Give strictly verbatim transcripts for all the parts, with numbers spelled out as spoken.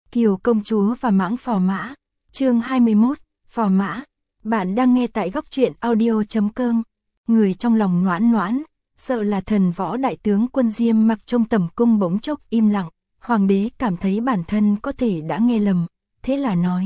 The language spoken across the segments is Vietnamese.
Kiều công chúa và mãng phò mã, chương hai mươi mốt, phò mã. Bạn đang nghe tại góc truyện audio chấm com. Người trong lòng noãn noãn, sợ là thần võ đại tướng Quân Diêm Mặc trong tầm cung bỗng chốc im lặng. Hoàng đế cảm thấy bản thân có thể đã nghe lầm, thế là nói: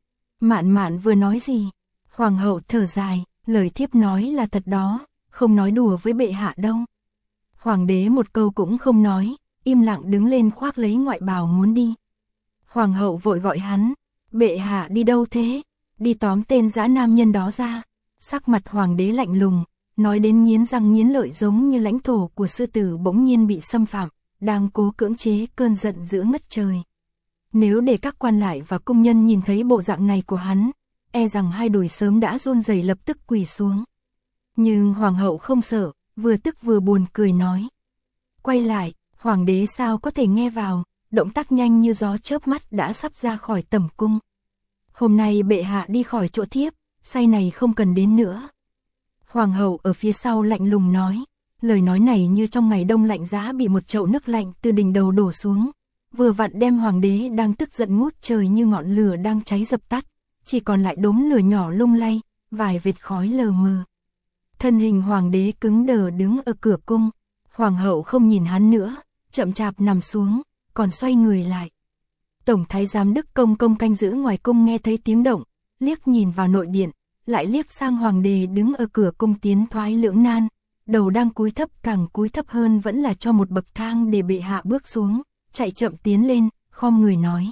Mạn Mạn vừa nói gì? Hoàng hậu thở dài, lời thiếp nói là thật đó, không nói đùa với bệ hạ đâu. Hoàng đế một câu cũng không nói, im lặng đứng lên khoác lấy ngoại bào muốn đi. Hoàng hậu vội gọi hắn: Bệ hạ đi đâu thế? Đi tóm tên dã nam nhân đó ra. Sắc mặt hoàng đế lạnh lùng, nói đến nghiến răng nghiến lợi giống như lãnh thổ của sư tử bỗng nhiên bị xâm phạm, đang cố cưỡng chế cơn giận dữ ngất trời. Nếu để các quan lại và công nhân nhìn thấy bộ dạng này của hắn, e rằng hai đùi sớm đã run rẩy lập tức quỳ xuống. Nhưng hoàng hậu không sợ, vừa tức vừa buồn cười nói: Quay lại, hoàng đế sao có thể nghe vào, động tác nhanh như gió chớp mắt đã sắp ra khỏi tẩm cung. Hôm nay bệ hạ đi khỏi chỗ thiếp, say này không cần đến nữa. Hoàng hậu ở phía sau lạnh lùng nói, lời nói này như trong ngày đông lạnh giá bị một chậu nước lạnh từ đỉnh đầu đổ xuống, vừa vặn đem hoàng đế đang tức giận ngút trời như ngọn lửa đang cháy dập tắt, chỉ còn lại đốm lửa nhỏ lung lay, vài vệt khói lờ mờ. Thân hình hoàng đế cứng đờ đứng ở cửa cung, hoàng hậu không nhìn hắn nữa, chậm chạp nằm xuống, còn xoay người lại. Tổng thái giám Đức Công Công canh giữ ngoài cung nghe thấy tiếng động, liếc nhìn vào nội điện, lại liếc sang hoàng đế đứng ở cửa cung tiến thoái lưỡng nan, đầu đang cúi thấp, càng cúi thấp hơn vẫn là cho một bậc thang để bệ hạ bước xuống, chạy chậm tiến lên, khom người nói: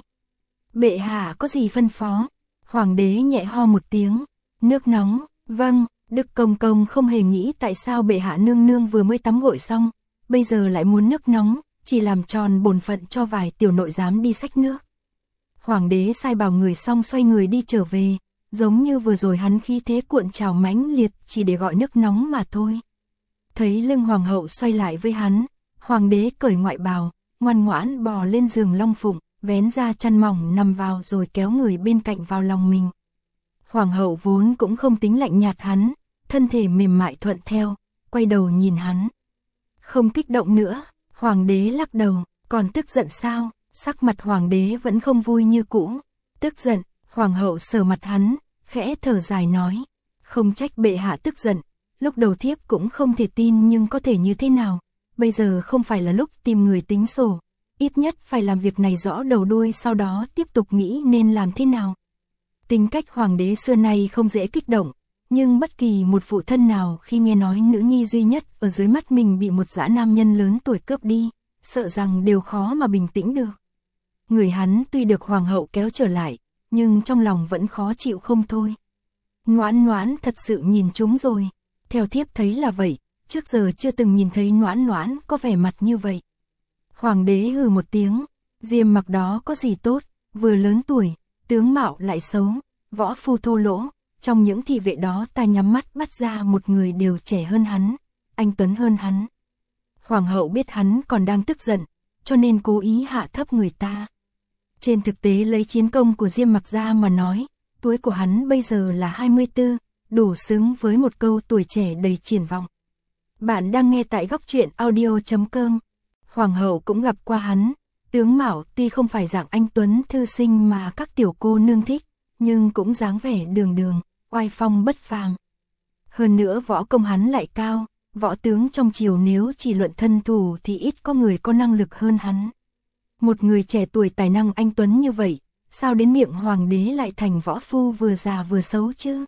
Bệ hạ có gì phân phó? Hoàng đế nhẹ ho một tiếng: Nước nóng. Vâng. Đức Công Công không hề nghĩ tại sao bệ hạ nương nương vừa mới tắm gội xong, bây giờ lại muốn nước nóng, chỉ làm tròn bổn phận cho vài tiểu nội giám đi xách nước. Hoàng đế sai bảo người xong xoay người đi trở về, giống như vừa rồi hắn khí thế cuộn trào mãnh liệt chỉ để gọi nước nóng mà thôi. Thấy lưng hoàng hậu xoay lại với hắn, hoàng đế cởi ngoại bào, ngoan ngoãn bò lên giường long phụng, vén ra chăn mỏng nằm vào rồi kéo người bên cạnh vào lòng mình. Hoàng hậu vốn cũng không tính lạnh nhạt hắn, thân thể mềm mại thuận theo, quay đầu nhìn hắn. Không kích động nữa, hoàng đế lắc đầu, còn tức giận sao? Sắc mặt hoàng đế vẫn không vui như cũ. Tức giận, hoàng hậu sờ mặt hắn, khẽ thở dài nói: Không trách bệ hạ tức giận, lúc đầu thiếp cũng không thể tin nhưng có thể như thế nào, bây giờ không phải là lúc tìm người tính sổ, ít nhất phải làm việc này rõ đầu đuôi sau đó tiếp tục nghĩ nên làm thế nào. Tính cách hoàng đế xưa nay không dễ kích động, nhưng bất kỳ một phụ thân nào khi nghe nói nữ nhi duy nhất ở dưới mắt mình bị một dã nam nhân lớn tuổi cướp đi, sợ rằng đều khó mà bình tĩnh được. Người hắn tuy được hoàng hậu kéo trở lại, nhưng trong lòng vẫn khó chịu không thôi. Noãn noãn thật sự nhìn chúng rồi, theo thiếp thấy là vậy, trước giờ chưa từng nhìn thấy noãn noãn có vẻ mặt như vậy. Hoàng đế hừ một tiếng, Diêm Mặc đó có gì tốt, vừa lớn tuổi, tướng mạo lại xấu, võ phu thô lỗ, trong những thị vệ đó ta nhắm mắt bắt ra một người đều trẻ hơn hắn, anh tuấn hơn hắn. Hoàng hậu biết hắn còn đang tức giận, cho nên cố ý hạ thấp người ta. Trên thực tế lấy chiến công của Diêm Mặc ra mà nói, tuổi của hắn bây giờ là hai mươi tư, đủ xứng với một câu tuổi trẻ đầy triển vọng. Bạn đang nghe tại góc truyện audio chấm com. Hoàng hậu cũng gặp qua hắn, tướng mạo tuy không phải dạng anh tuấn thư sinh mà các tiểu cô nương thích, nhưng cũng dáng vẻ đường đường, oai phong bất phàm. Hơn nữa võ công hắn lại cao, võ tướng trong triều nếu chỉ luận thân thủ thì ít có người có năng lực hơn hắn. Một người trẻ tuổi tài năng anh tuấn như vậy, sao đến miệng hoàng đế lại thành võ phu vừa già vừa xấu chứ?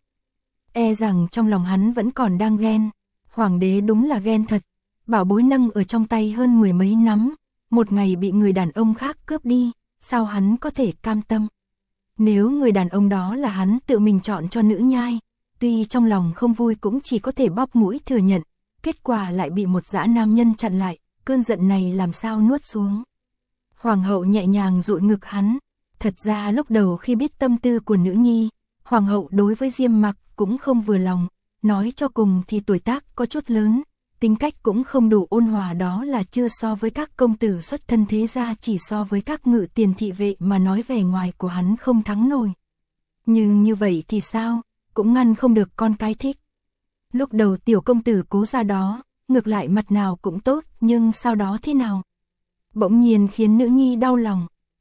E rằng trong lòng hắn vẫn còn đang ghen. Hoàng đế đúng là ghen thật, bảo bối nâng ở trong tay hơn mười mấy nắm, một ngày bị người đàn ông khác cướp đi, sao hắn có thể cam tâm? Nếu người đàn ông đó là hắn tự mình chọn cho nữ nhai, tuy trong lòng không vui cũng chỉ có thể bóp mũi thừa nhận, kết quả lại bị một dã nam nhân chặn lại, cơn giận này làm sao nuốt xuống. Hoàng hậu nhẹ nhàng dụi ngực hắn, thật ra lúc đầu khi biết tâm tư của nữ nhi, hoàng hậu đối với Diêm Mặc cũng không vừa lòng, nói cho cùng thì tuổi tác có chút lớn, tính cách cũng không đủ ôn hòa, đó là chưa so với các công tử xuất thân thế gia, chỉ so với các ngự tiền thị vệ mà nói vẻ ngoài của hắn không thắng nổi. Nhưng như vậy thì sao, cũng ngăn không được con cái thích. Lúc đầu tiểu công tử Cố gia đó, ngược lại mặt nào cũng tốt, nhưng sau đó thế nào? Bỗng nhiên khiến nữ nhi đau lòng.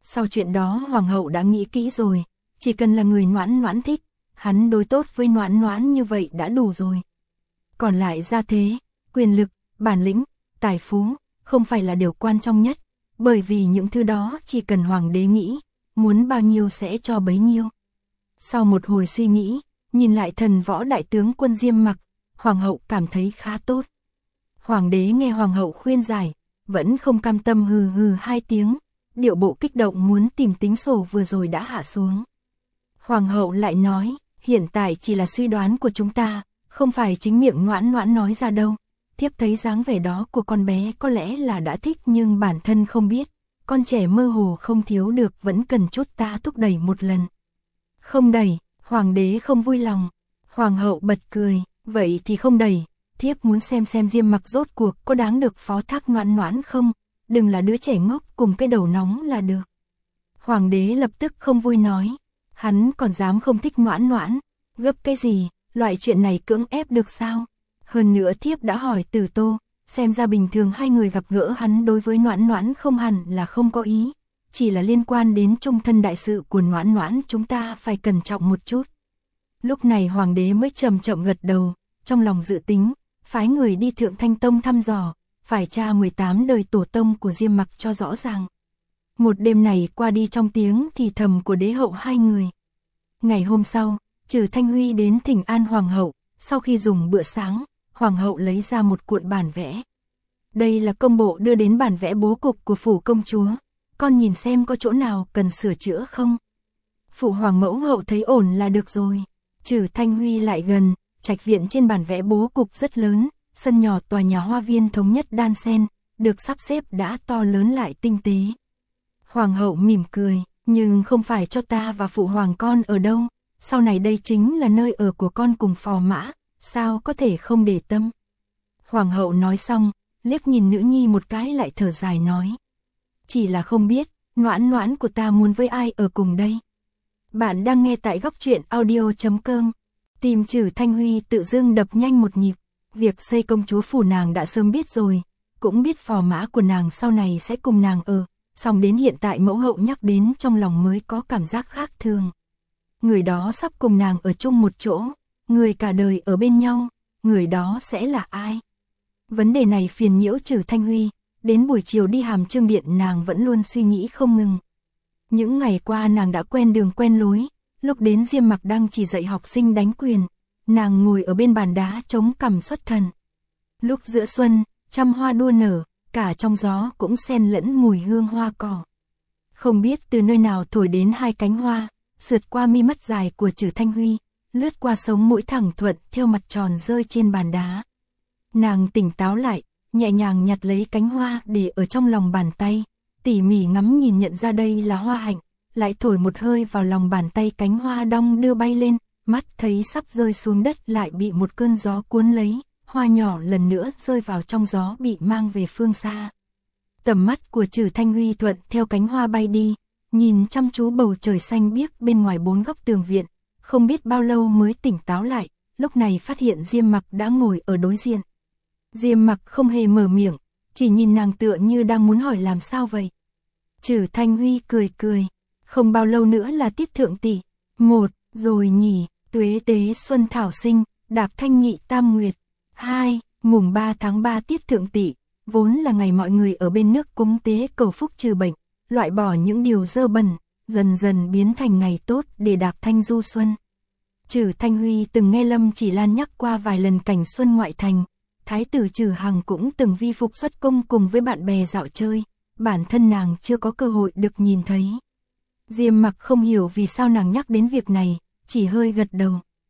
Sau chuyện đó hoàng hậu đã nghĩ kỹ rồi, chỉ cần là người Noãn Noãn thích, hắn đối tốt với Noãn Noãn như vậy đã đủ rồi. Còn lại gia thế, quyền lực, bản lĩnh, tài phú, không phải là điều quan trọng nhất, bởi vì những thứ đó chỉ cần hoàng đế nghĩ, muốn bao nhiêu sẽ cho bấy nhiêu. Sau một hồi suy nghĩ, nhìn lại thần võ đại tướng quân Diêm Mặc, hoàng hậu cảm thấy khá tốt. Hoàng đế nghe hoàng hậu khuyên giải, vẫn không cam tâm hừ hừ hai tiếng, điệu bộ kích động muốn tìm tính sổ vừa rồi đã hạ xuống. Hoàng hậu lại nói, hiện tại chỉ là suy đoán của chúng ta, không phải chính miệng Noãn Noãn nói ra đâu. Thiếp thấy dáng vẻ đó của con bé có lẽ là đã thích nhưng bản thân không biết, con trẻ mơ hồ không thiếu được vẫn cần chút ta thúc đẩy một lần. Không đẩy, hoàng đế không vui lòng. Hoàng hậu bật cười, vậy thì không đẩy, thiếp muốn xem xem Diêm Mặc rốt cuộc có đáng được phó thác Noãn Noãn không, đừng là đứa trẻ ngốc cùng cái đầu nóng là được. Hoàng đế lập tức không vui nói, hắn còn dám không thích Noãn Noãn, gấp cái gì, loại chuyện này cưỡng ép được sao? Hơn nữa thiếp đã hỏi Tử Tô, xem ra bình thường hai người gặp gỡ hắn đối với Noãn Noãn không hẳn là không có ý, chỉ là liên quan đến trung thân đại sự của Noãn Noãn chúng ta phải cẩn trọng một chút. Lúc này hoàng đế mới chậm chậm gật đầu, trong lòng dự tính, phái người đi Thượng Thanh Tông thăm dò, phải tra mười tám đời tổ tông của Diêm Mặc cho rõ ràng. Một đêm này qua đi trong tiếng thì thầm của đế hậu hai người. Ngày hôm sau, Trừ Thanh Huy đến thỉnh an hoàng hậu, sau khi dùng bữa sáng, hoàng hậu lấy ra một cuộn bản vẽ. Đây là công bộ đưa đến bản vẽ bố cục của phủ công chúa, con nhìn xem có chỗ nào cần sửa chữa không? Phụ hoàng mẫu hậu thấy ổn là được rồi. Trừ Thanh Huy lại gần, trạch viện trên bản vẽ bố cục rất lớn, sân nhỏ tòa nhà hoa viên thống nhất đan xen, được sắp xếp đã to lớn lại tinh tế. Hoàng hậu mỉm cười, nhưng không phải cho ta và phụ hoàng con ở đâu, sau này đây chính là nơi ở của con cùng phò mã, sao có thể không để tâm. Hoàng hậu nói xong, liếc nhìn nữ nhi một cái lại thở dài nói. Chỉ là không biết, Noãn Noãn của ta muốn với ai ở cùng đây. Bạn đang nghe tại góc truyện audio chấm com. Tìm Trừ Thanh Huy tự dưng đập nhanh một nhịp, việc xây công chúa phủ nàng đã sớm biết rồi, cũng biết phò mã của nàng sau này sẽ cùng nàng ở, song đến hiện tại mẫu hậu nhắc đến trong lòng mới có cảm giác khác thường. Người đó sắp cùng nàng ở chung một chỗ, người cả đời ở bên nhau, người đó sẽ là ai? Vấn đề này phiền nhiễu Trừ Thanh Huy, đến buổi chiều đi Hàm Chương Điện nàng vẫn luôn suy nghĩ không ngừng. Những ngày qua nàng đã quen đường quen lối, lúc đến Diêm Mặc đang chỉ dạy học sinh đánh quyền, nàng ngồi ở bên bàn đá chống cằm xuất thần. Lúc giữa xuân, trăm hoa đua nở, cả trong gió cũng xen lẫn mùi hương hoa cỏ. Không biết từ nơi nào thổi đến hai cánh hoa, sượt qua mi mắt dài của Trừ Thanh Huy, lướt qua sống mũi thẳng thuận theo mặt tròn rơi trên bàn đá. Nàng tỉnh táo lại, nhẹ nhàng nhặt lấy cánh hoa để ở trong lòng bàn tay, tỉ mỉ ngắm nhìn nhận ra đây là hoa hạnh, lại thổi một hơi vào lòng bàn tay cánh hoa đong đưa bay lên, mắt thấy sắp rơi xuống đất lại bị một cơn gió cuốn lấy, hoa nhỏ lần nữa rơi vào trong gió bị mang về phương xa. Tầm mắt của Trừ Thanh Huy thuận theo cánh hoa bay đi, nhìn chăm chú bầu trời xanh biếc bên ngoài bốn góc tường viện, không biết bao lâu mới tỉnh táo lại, lúc này phát hiện Diêm Mặc đã ngồi ở đối diện. Diêm Mặc không hề mở miệng, chỉ nhìn nàng tựa như đang muốn hỏi làm sao vậy. Trừ Thanh Huy cười cười, không bao lâu nữa là tiết thượng tỷ, một, rồi nhỉ, tuế tế xuân thảo sinh, đạp thanh nhị tam nguyệt, hai, mùng ba tháng ba tiết thượng tỷ, vốn là ngày mọi người ở bên nước cúng tế cầu phúc trừ bệnh, loại bỏ những điều dơ bẩn, dần dần biến thành ngày tốt để đạp thanh du xuân. Trừ Thanh Huy từng nghe Lâm Chỉ Lan nhắc qua vài lần cảnh xuân ngoại thành, thái tử Trừ Hằng cũng từng vi phục xuất cung cùng với bạn bè dạo chơi, bản thân nàng chưa có cơ hội được nhìn thấy. Diêm Mặc không hiểu vì sao nàng nhắc đến việc này, chỉ hơi gật đầu.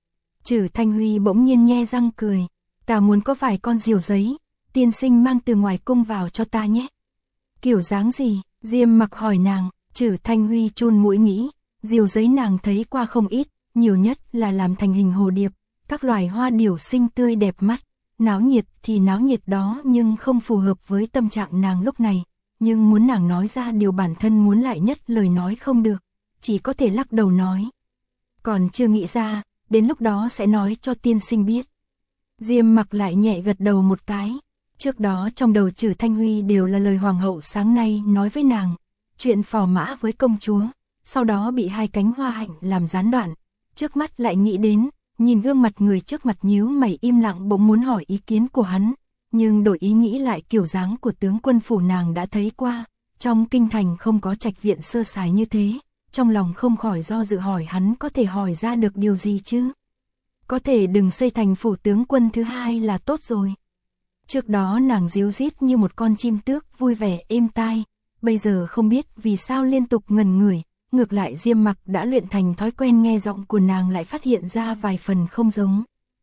Trừ Thanh Huy bỗng nhiên nhe răng cười, ta muốn có vài con diều giấy, tiên sinh mang từ ngoài cung vào cho ta nhé. Kiểu dáng gì? Diêm Mặc hỏi nàng. Trừ Thanh Huy chun mũi nghĩ, diều giấy nàng thấy qua không ít, nhiều nhất là làm thành hình hồ điệp, các loài hoa điểu xinh tươi đẹp mắt, náo nhiệt thì náo nhiệt đó nhưng không phù hợp với tâm trạng nàng lúc này, nhưng muốn nàng nói ra điều bản thân muốn lại nhất lời nói không được, chỉ có thể lắc đầu nói. Còn chưa nghĩ ra, đến lúc đó sẽ nói cho tiên sinh biết. Diêm Mặc lại nhẹ gật đầu một cái, trước đó trong đầu Trừ Thanh Huy đều là lời hoàng hậu sáng nay nói với nàng. chuyện phò mã với công chúa, sau đó bị hai cánh hoa hạnh làm gián đoạn, trước mắt lại nghĩ đến, nhìn gương mặt người trước mặt nhíu mày im lặng bỗng muốn hỏi ý kiến của hắn, nhưng đổi ý nghĩ lại kiểu dáng của tướng quân phủ nàng đã thấy qua, trong kinh thành không có trạch viện sơ sài như thế, trong lòng không khỏi do dự hỏi hắn có thể hỏi ra được điều gì chứ. Có thể đừng xây thành phủ tướng quân thứ hai là tốt rồi. Trước đó nàng díu dít như một con chim tước vui vẻ êm tai, bây giờ không biết vì sao liên tục ngẩn người, ngược lại Diêm Mặc đã luyện thành thói quen nghe giọng của nàng lại phát hiện ra vài phần không giống.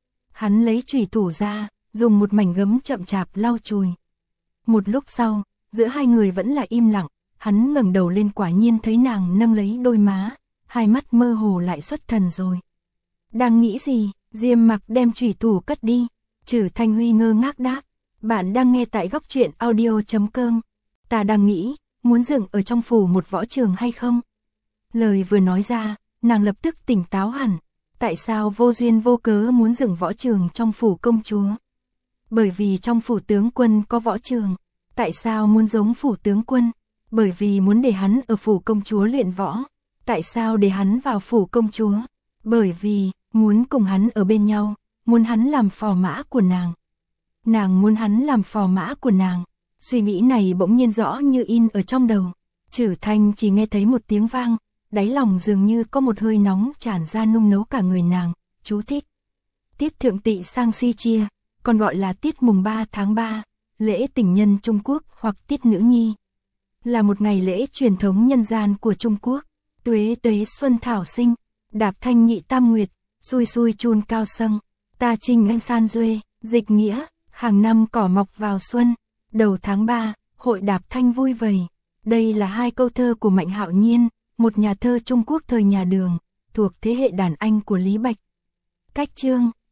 Hắn lấy chùy thủ ra, dùng một mảnh gấm chậm chạp lau chùi. Một lúc sau, giữa hai người vẫn là im lặng, hắn ngẩng đầu lên quả nhiên thấy nàng nâng lấy đôi má, hai mắt mơ hồ lại xuất thần rồi. Đang nghĩ gì? Diêm Mặc đem chùy thủ cất đi. Trử Thanh Huy ngơ ngác đáp, bạn đang nghe tại góc truyện audio chấm com. Ta đang nghĩ, muốn dựng ở trong phủ một võ trường hay không? Lời vừa nói ra, nàng lập tức tỉnh táo hẳn. Tại sao vô duyên vô cớ muốn dựng võ trường trong phủ công chúa? Bởi vì trong phủ tướng quân có võ trường. Tại sao muốn giống phủ tướng quân? Bởi vì muốn để hắn ở phủ công chúa luyện võ. Tại sao để hắn vào phủ công chúa? Bởi vì muốn cùng hắn ở bên nhau, muốn hắn làm phò mã của nàng. Nàng muốn hắn làm phò mã của nàng. Suy nghĩ này bỗng nhiên rõ như in ở trong đầu. Trử Thanh chỉ nghe thấy một tiếng vang, đáy lòng dường như có một hơi nóng tràn ra nung nấu cả người nàng. Chú thích: tiết thượng tỵ sang si chia, còn gọi là tiết mùng ba tháng ba, lễ tình nhân Trung Quốc hoặc tiết nữ nhi, là một ngày lễ truyền thống nhân gian của Trung Quốc. Tuế tuế xuân thảo sinh, đạp thanh nhị tam nguyệt, xui xui chun cao sâng, ta trinh anh san duê, dịch nghĩa, hàng năm cỏ mọc vào xuân, đầu tháng ba, hội đạp thanh vui vầy. Đây là hai câu thơ của Mạnh Hạo Nhiên, một nhà thơ Trung Quốc thời nhà Đường, thuộc thế hệ đàn anh của Lý Bạch. Cách chương